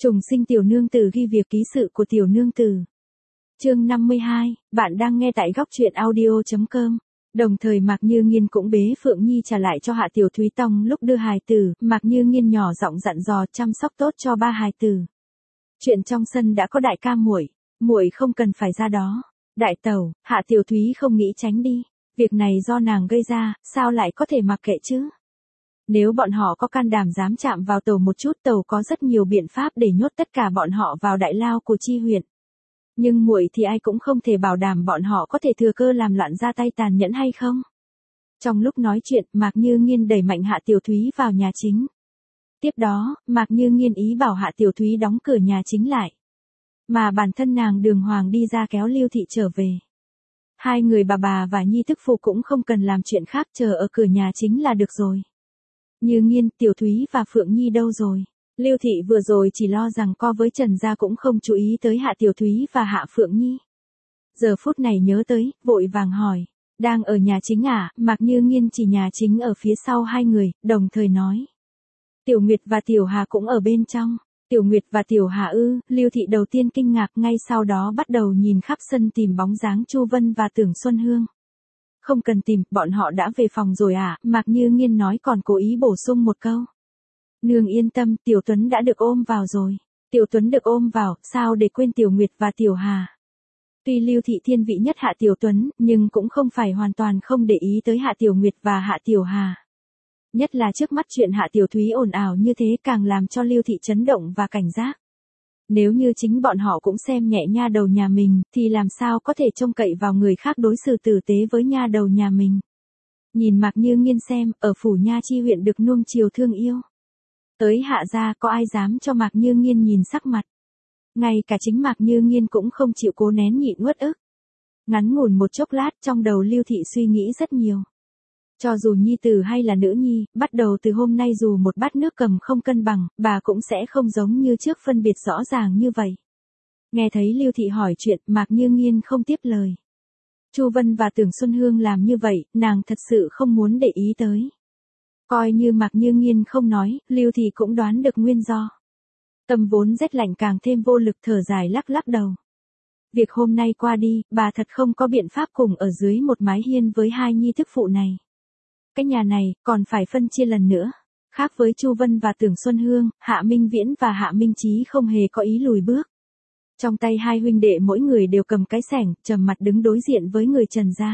Trùng sinh tiểu nương tử ghi việc ký sự của tiểu nương tử. Chương 52, bạn đang nghe tại góc truyện audio.com. Đồng thời Mạc Như Nghiên cũng bế Phượng Nhi trả lại cho Hạ Tiểu Thúy Tông lúc đưa hài tử, Mạc Như Nghiên nhỏ giọng dặn dò chăm sóc tốt cho ba hài tử. Chuyện trong sân đã có đại ca muội, muội không cần phải ra đó. Đại tẩu, Hạ Tiểu Thúy không nghĩ tránh đi, việc này do nàng gây ra, sao lại có thể mặc kệ chứ? Nếu bọn họ có can đảm dám chạm vào tàu một chút, tàu có rất nhiều biện pháp để nhốt tất cả bọn họ vào đại lao của Chi huyện. Nhưng muội thì ai cũng không thể bảo đảm bọn họ có thể thừa cơ làm loạn ra tay tàn nhẫn hay không. Trong lúc nói chuyện, Mạc Như Nghiên đẩy mạnh Hạ Tiểu Thúy vào nhà chính. Tiếp đó, Mạc Như Nghiên ý bảo Hạ Tiểu Thúy đóng cửa nhà chính lại. Mà bản thân nàng đường hoàng đi ra kéo Lưu Thị trở về. Hai người bà và Nhi thức phụ cũng không cần làm chuyện khác, chờ ở cửa nhà chính là được rồi. Như Nghiên, Tiểu Thúy và Phượng Nhi đâu rồi? Lưu Thị vừa rồi chỉ lo rằng co với Trần gia cũng không chú ý tới Hạ Tiểu Thúy và Hạ Phượng Nhi. Giờ phút này nhớ tới, vội vàng hỏi. Đang ở nhà chính à? Mạc Như Nghiên chỉ nhà chính ở phía sau hai người, đồng thời nói. Tiểu Nguyệt và Tiểu Hà cũng ở bên trong. Tiểu Nguyệt và Tiểu Hà ư? Lưu Thị đầu tiên kinh ngạc, ngay sau đó bắt đầu nhìn khắp sân tìm bóng dáng Chu Vân và Tưởng Xuân Hương. Không cần tìm, bọn họ đã về phòng rồi à? Mạc Như Nghiên nói, còn cố ý bổ sung một câu. Nương yên tâm, Tiểu Tuấn đã được ôm vào rồi. Tiểu Tuấn được ôm vào, sao để quên Tiểu Nguyệt và Tiểu Hà? Tuy Lưu Thị thiên vị nhất Hạ Tiểu Tuấn, nhưng cũng không phải hoàn toàn không để ý tới Hạ Tiểu Nguyệt và Hạ Tiểu Hà. Nhất là trước mắt chuyện Hạ Tiểu Thúy ồn ào như thế càng làm cho Lưu Thị chấn động và cảnh giác. Nếu như chính bọn họ cũng xem nhẹ nha đầu nhà mình, thì làm sao có thể trông cậy vào người khác đối xử tử tế với nha đầu nhà mình. Nhìn Mạc Như Nghiên xem, ở phủ Nha Chi huyện được nuông chiều thương yêu. Tới Hạ gia có ai dám cho Mạc Như Nghiên nhìn sắc mặt. Ngay cả chính Mạc Như Nghiên cũng không chịu cố nén nhịn uất ức. Ngắn ngủn một chốc lát, trong đầu Lưu Thị suy nghĩ rất nhiều. Cho dù nhi tử hay là nữ nhi, bắt đầu từ hôm nay dù một bát nước cầm không cân bằng, bà cũng sẽ không giống như trước phân biệt rõ ràng như vậy. Nghe thấy Lưu Thị hỏi chuyện, Mạc Như Nghiên không tiếp lời. Chu Vân và Tưởng Xuân Hương làm như vậy, nàng thật sự không muốn để ý tới. Coi như Mạc Như Nghiên không nói, Lưu Thị cũng đoán được nguyên do. Tâm vốn rét lạnh càng thêm vô lực, thở dài lắc lắc đầu. Việc hôm nay qua đi, bà thật không có biện pháp cùng ở dưới một mái hiên với hai nhi thức phụ này. Cái nhà này, còn phải phân chia lần nữa. Khác với Chu Vân và Tưởng Xuân Hương, Hạ Minh Viễn và Hạ Minh Chí không hề có ý lùi bước. Trong tay hai huynh đệ mỗi người đều cầm cái xẻng, trầm mặt đứng đối diện với người Trần gia.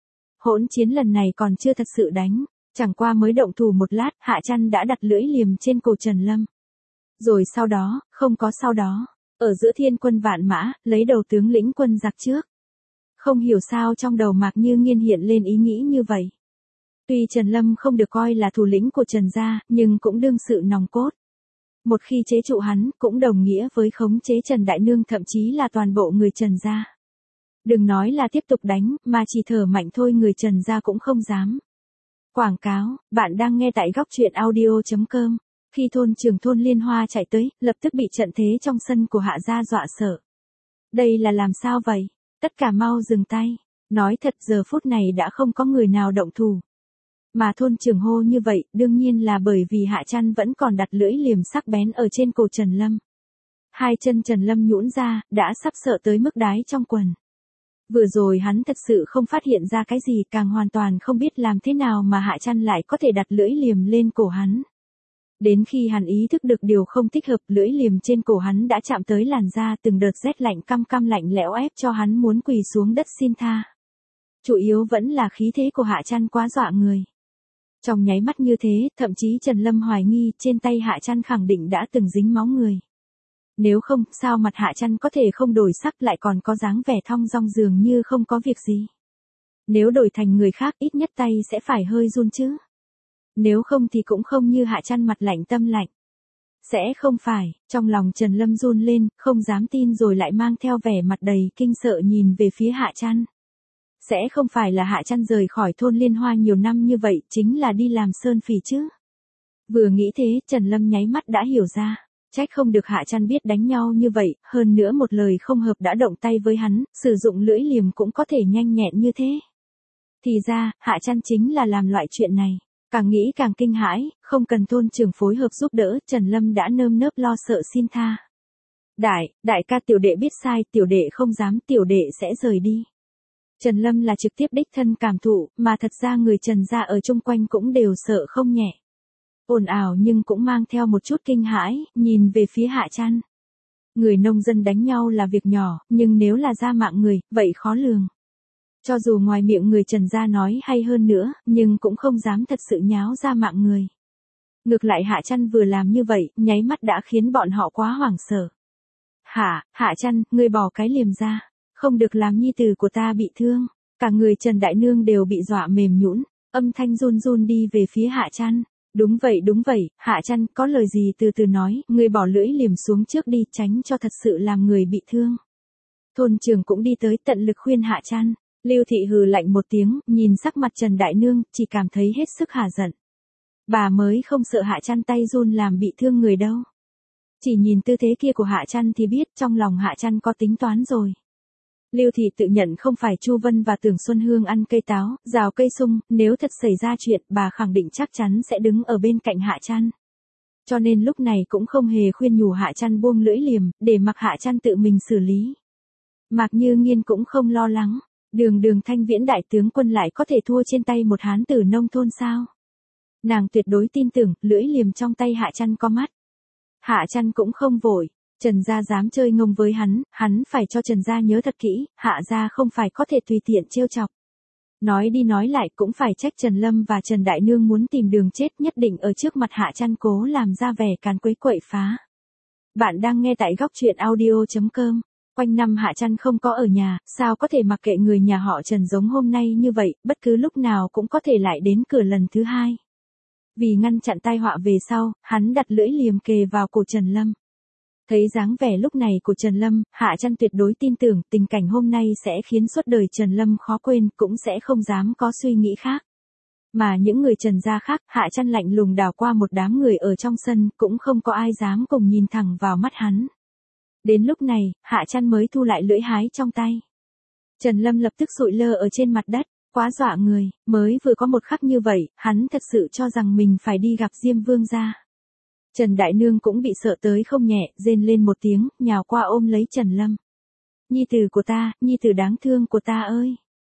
Hỗn chiến lần này còn chưa thật sự đánh, chẳng qua mới động thủ một lát, Hạ Chăn đã đặt lưỡi liềm trên cổ Trần Lâm. Rồi sau đó, không có sau đó, ở giữa thiên quân vạn mã, lấy đầu tướng lĩnh quân giặc trước. Không hiểu sao trong đầu Mạc Như Nghiên hiện lên ý nghĩ như vậy. Tuy Trần Lâm không được coi là thủ lĩnh của Trần gia, nhưng cũng đương sự nòng cốt. Một khi chế trụ hắn, cũng đồng nghĩa với khống chế Trần Đại Nương, thậm chí là toàn bộ người Trần gia. Đừng nói là tiếp tục đánh, mà chỉ thở mạnh thôi người Trần gia cũng không dám. Quảng cáo, bạn đang nghe tại góc truyện audio.com. Khi thôn trưởng thôn Liên Hoa chạy tới, lập tức bị trận thế trong sân của Hạ gia dọa sợ. Đây là làm sao vậy? Tất cả mau dừng tay. Nói thật, giờ phút này đã không có người nào động thủ. Mà thôn trưởng hô như vậy, đương nhiên là bởi vì Hạ Chăn vẫn còn đặt lưỡi liềm sắc bén ở trên cổ Trần Lâm. Hai chân Trần Lâm nhũn ra, đã sắp sợ tới mức đái trong quần. Vừa rồi hắn thật sự không phát hiện ra cái gì, càng hoàn toàn không biết làm thế nào mà Hạ Chăn lại có thể đặt lưỡi liềm lên cổ hắn. Đến khi hắn ý thức được điều không thích hợp, lưỡi liềm trên cổ hắn đã chạm tới làn da, từng đợt rét lạnh căm căm lạnh lẽo ép cho hắn muốn quỳ xuống đất xin tha. Chủ yếu vẫn là khí thế của Hạ Chăn quá dọa người. Trong nháy mắt như thế, thậm chí Trần Lâm hoài nghi trên tay Hạ Chăn khẳng định đã từng dính máu người. Nếu không, sao mặt Hạ Chăn có thể không đổi sắc, lại còn có dáng vẻ thong dong dường như không có việc gì. Nếu đổi thành người khác, ít nhất tay sẽ phải hơi run chứ. Nếu không thì cũng không như Hạ Chăn mặt lạnh tâm lạnh. Sẽ không phải, trong lòng Trần Lâm run lên, không dám tin rồi lại mang theo vẻ mặt đầy kinh sợ nhìn về phía Hạ Chăn. Sẽ không phải là Hạ Chăn rời khỏi thôn Liên Hoa nhiều năm như vậy, chính là đi làm sơn phỉ chứ. Vừa nghĩ thế, Trần Lâm nháy mắt đã hiểu ra. Trách không được Hạ Chăn biết đánh nhau như vậy, hơn nữa một lời không hợp đã động tay với hắn, sử dụng lưỡi liềm cũng có thể nhanh nhẹn như thế. Thì ra, Hạ Chăn chính là làm loại chuyện này. Càng nghĩ càng kinh hãi, không cần thôn trưởng phối hợp giúp đỡ, Trần Lâm đã nơm nớp lo sợ xin tha. Đại ca tiểu đệ biết sai, tiểu đệ không dám, tiểu đệ sẽ rời đi. Trần Lâm là trực tiếp đích thân cảm thụ, mà thật ra người Trần gia ở chung quanh cũng đều sợ không nhẹ. Ồn ào nhưng cũng mang theo một chút kinh hãi, nhìn về phía Hạ Trăn. Người nông dân đánh nhau là việc nhỏ, nhưng nếu là ra mạng người, vậy khó lường. Cho dù ngoài miệng người Trần gia nói hay hơn nữa, nhưng cũng không dám thật sự nháo ra mạng người. Ngược lại Hạ Trăn vừa làm như vậy, nháy mắt đã khiến bọn họ quá hoảng sợ. Hạ Trăn, ngươi bỏ cái liềm ra, không được làm nhi tử của ta bị thương. Cả người Trần Đại Nương đều bị dọa mềm nhũn, âm thanh run run đi về phía Hạ Trăn. Đúng vậy, Hạ Trăn, có lời gì từ từ nói, ngươi bỏ lưỡi liềm xuống trước đi, tránh cho thật sự làm người bị thương. Thôn trưởng cũng đi tới tận lực khuyên Hạ Trăn. Lưu Thị hừ lạnh một tiếng, nhìn sắc mặt Trần Đại Nương, chỉ cảm thấy hết sức hả giận. Bà mới không sợ Hạ Trăn tay run làm bị thương người đâu. Chỉ nhìn tư thế kia của Hạ Trăn thì biết trong lòng Hạ Trăn có tính toán rồi. Lưu Thị tự nhận không phải Chu Vân và Tưởng Xuân Hương ăn cây táo, rào cây sung, nếu thật xảy ra chuyện, bà khẳng định chắc chắn sẽ đứng ở bên cạnh Hạ Trăn. Cho nên lúc này cũng không hề khuyên nhủ Hạ Trăn buông lưỡi liềm, để mặc Hạ Trăn tự mình xử lý. Mạc Như Nghiên cũng không lo lắng, Đường Thanh Viễn đại tướng quân lại có thể thua trên tay một hán tử nông thôn sao? Nàng tuyệt đối tin tưởng, lưỡi liềm trong tay Hạ Trăn có mắt. Hạ Trăn cũng không vội, Trần gia dám chơi ngông với hắn phải cho Trần gia nhớ thật kỹ, Hạ gia không phải có thể tùy tiện trêu chọc. Nói đi nói lại cũng phải trách Trần Lâm và Trần Đại Nương muốn tìm đường chết, nhất định ở trước mặt Hạ Trăn cố làm ra vẻ càn quấy quậy phá. Bạn đang nghe tại góc truyện audio.com. Quanh năm Hạ Trăn không có ở nhà, sao có thể mặc kệ người nhà họ Trần giống hôm nay như vậy, bất cứ lúc nào cũng có thể lại đến cửa lần thứ hai. Vì ngăn chặn tai họa về sau, hắn đặt lưỡi liềm kề vào cổ Trần Lâm. Thấy dáng vẻ lúc này của Trần Lâm, Hạ Trăn tuyệt đối tin tưởng tình cảnh hôm nay sẽ khiến suốt đời Trần Lâm khó quên, cũng sẽ không dám có suy nghĩ khác. Mà những người Trần gia khác, Hạ Trăn lạnh lùng đảo qua một đám người ở trong sân, cũng không có ai dám cùng nhìn thẳng vào mắt hắn. Đến lúc này, Hạ Trăn mới thu lại lưỡi hái trong tay. Trần Lâm lập tức sụi lơ ở trên mặt đất, quá dọa người, mới vừa có một khắc như vậy, hắn thật sự cho rằng mình phải đi gặp Diêm Vương gia. Trần Đại Nương cũng bị sợ tới không nhẹ, rên lên một tiếng, nhào qua ôm lấy Trần Lâm. Nhi tử của ta, nhi tử đáng thương của ta ơi.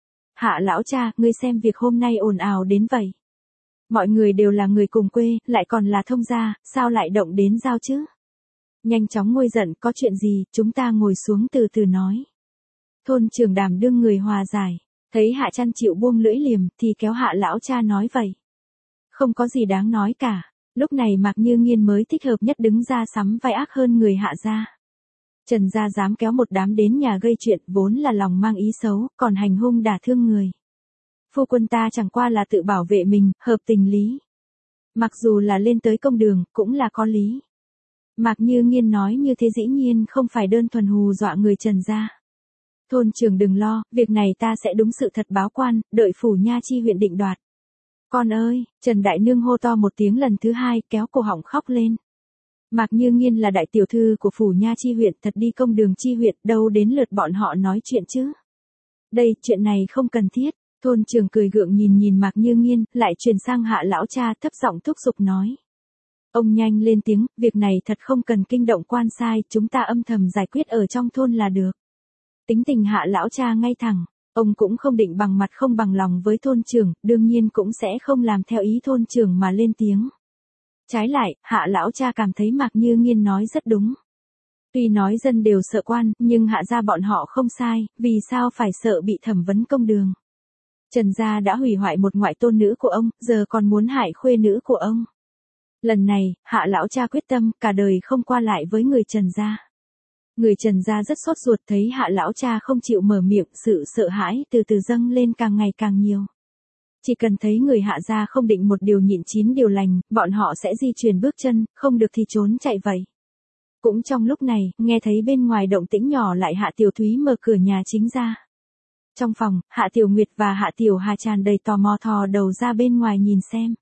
Hạ lão cha, ngươi xem việc hôm nay ồn ào đến vậy. Mọi người đều là người cùng quê, lại còn là thông gia, sao lại động đến giao chứ? Nhanh chóng nguôi giận, có chuyện gì, chúng ta ngồi xuống từ từ nói. Thôn trưởng đảm đương người hòa giải, thấy Hạ Trăn chịu buông lưỡi liềm, thì kéo Hạ lão cha nói vậy. Không có gì đáng nói cả, lúc này Mạc Như Nghiên mới thích hợp nhất đứng ra sắm vai ác hơn người Hạ gia. Trần gia dám kéo một đám đến nhà gây chuyện, vốn là lòng mang ý xấu, còn hành hung đả thương người. Phu quân ta chẳng qua là tự bảo vệ mình, hợp tình lý. Mặc dù là lên tới công đường, cũng là có lý. Mạc Như Nghiên nói như thế dĩ nhiên không phải đơn thuần hù dọa người Trần gia. Thôn trưởng đừng lo, việc này ta sẽ đúng sự thật báo quan, đợi phủ Nha Chi huyện định đoạt. Con ơi, Trần Đại Nương hô to một tiếng lần thứ hai, kéo cổ họng khóc lên. Mạc Như Nghiên là đại tiểu thư của phủ Nha Chi huyện, thật đi công đường chi huyện, đâu đến lượt bọn họ nói chuyện chứ. Đây, chuyện này không cần thiết. Thôn trưởng cười gượng nhìn Mạc Như Nghiên, lại truyền sang Hạ lão cha, thấp giọng thúc giục nói. Ông nhanh lên tiếng, việc này thật không cần kinh động quan sai, chúng ta âm thầm giải quyết ở trong thôn là được. Tính tình Hạ lão cha ngay thẳng, ông cũng không định bằng mặt không bằng lòng với thôn trưởng, đương nhiên cũng sẽ không làm theo ý thôn trưởng mà lên tiếng. Trái lại, Hạ lão cha cảm thấy Mạc Như Nghiên nói rất đúng. Tuy nói dân đều sợ quan, nhưng Hạ gia bọn họ không sai, vì sao phải sợ bị thẩm vấn công đường. Trần gia đã hủy hoại một ngoại tôn nữ của ông, giờ còn muốn hại khuê nữ của ông. Lần này, Hạ lão cha quyết tâm, cả đời không qua lại với người Trần gia. Người Trần gia rất sốt ruột thấy Hạ lão cha không chịu mở miệng, sự sợ hãi từ từ dâng lên càng ngày càng nhiều. Chỉ cần thấy người Hạ gia không định một điều nhịn chín điều lành, bọn họ sẽ di chuyển bước chân, không được thì trốn chạy vậy. Cũng trong lúc này, nghe thấy bên ngoài động tĩnh nhỏ lại Hạ Tiểu Thúy mở cửa nhà chính ra. Trong phòng, Hạ Tiểu Nguyệt và Hạ Tiểu Hà tràn đầy tò mò thò đầu ra bên ngoài nhìn xem.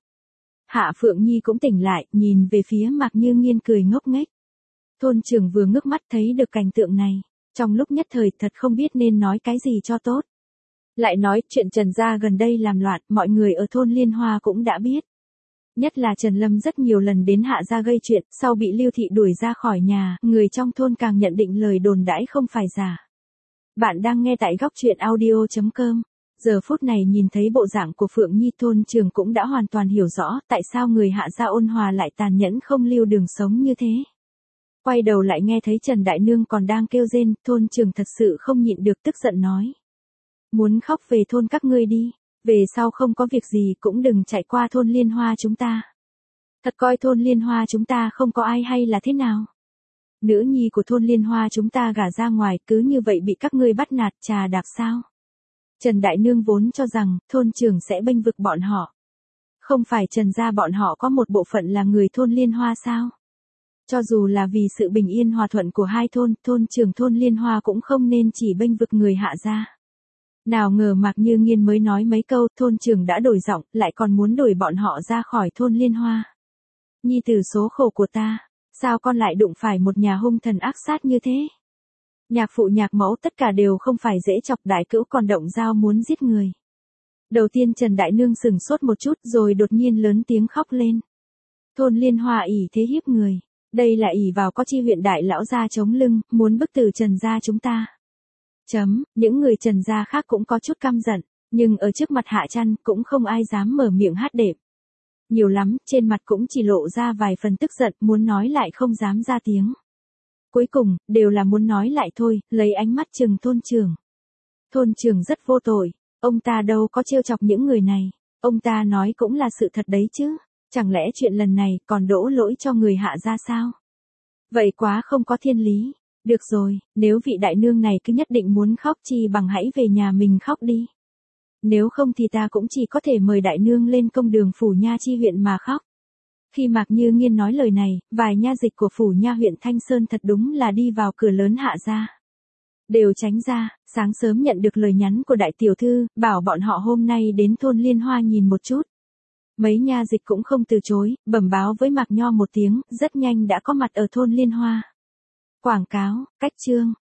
Hạ Phượng Nhi cũng tỉnh lại, nhìn về phía Mạc Như Nghiên cười ngốc nghếch. Thôn trưởng vừa ngước mắt thấy được cảnh tượng này, trong lúc nhất thời thật không biết nên nói cái gì cho tốt. Lại nói chuyện Trần gia gần đây làm loạn, mọi người ở thôn Liên Hoa cũng đã biết. Nhất là Trần Lâm rất nhiều lần đến Hạ gia gây chuyện, sau bị Lưu Thị đuổi ra khỏi nhà, người trong thôn càng nhận định lời đồn đãi không phải giả. Bạn đang nghe tại góc truyện audio.com. Giờ phút này nhìn thấy bộ dạng của Phượng Nhi, thôn trưởng cũng đã hoàn toàn hiểu rõ tại sao người Hạ gia ôn hòa lại tàn nhẫn không lưu đường sống như thế. Quay đầu lại nghe thấy Trần Đại Nương còn đang kêu rên, thôn trưởng thật sự không nhịn được tức giận nói. Muốn khóc về thôn các ngươi đi, về sau không có việc gì cũng đừng chạy qua thôn Liên Hoa chúng ta. Thật coi thôn Liên Hoa chúng ta không có ai hay là thế nào? Nữ nhi của thôn Liên Hoa chúng ta gả ra ngoài cứ như vậy bị các ngươi bắt nạt trà đạp sao? Trần Đại Nương vốn cho rằng thôn trưởng sẽ bênh vực bọn họ. Không phải Trần gia bọn họ có một bộ phận là người thôn Liên Hoa sao? Cho dù là vì sự bình yên hòa thuận của hai thôn, thôn trưởng thôn Liên Hoa cũng không nên chỉ bênh vực người Hạ gia. Nào ngờ Mạc Như Nghiên mới nói mấy câu, thôn trưởng đã đổi giọng, lại còn muốn đuổi bọn họ ra khỏi thôn Liên Hoa. Nhi tử số khổ của ta, sao con lại đụng phải một nhà hung thần ác sát như thế? Nhạc phụ nhạc mẫu tất cả đều không phải dễ chọc, đại cữu còn động dao muốn giết người. Đầu tiên Trần Đại Nương sừng sốt một chút rồi đột nhiên lớn tiếng khóc lên. Thôn Liên Hoa ỷ thế hiếp người, đây là ỷ vào có chi huyện đại lão gia chống lưng, muốn bức tử Trần gia chúng ta. Những người Trần gia khác cũng có chút căm giận, nhưng ở trước mặt Hạ Trăn cũng không ai dám mở miệng hát đệm. Nhiều lắm, trên mặt cũng chỉ lộ ra vài phần tức giận, muốn nói lại không dám ra tiếng. Cuối cùng, đều là muốn nói lại thôi, lấy ánh mắt trừng thôn trưởng. Thôn trưởng rất vô tội, ông ta đâu có trêu chọc những người này, ông ta nói cũng là sự thật đấy chứ, chẳng lẽ chuyện lần này còn đổ lỗi cho người Hạ gia sao? Vậy quá không có thiên lý. Được rồi, nếu vị đại nương này cứ nhất định muốn khóc chi bằng hãy về nhà mình khóc đi. Nếu không thì ta cũng chỉ có thể mời đại nương lên công đường Phủ Nha chi huyện mà khóc. Khi Mạc Như Nghiên nói lời này, vài nha dịch của Phủ Nha huyện Thanh Sơn thật đúng là đi vào cửa lớn Hạ gia. Đều tránh ra, sáng sớm nhận được lời nhắn của đại tiểu thư, bảo bọn họ hôm nay đến thôn Liên Hoa nhìn một chút. Mấy nha dịch cũng không từ chối, bẩm báo với Mạc Nho một tiếng, rất nhanh đã có mặt ở thôn Liên Hoa. Quảng cáo, cách chương,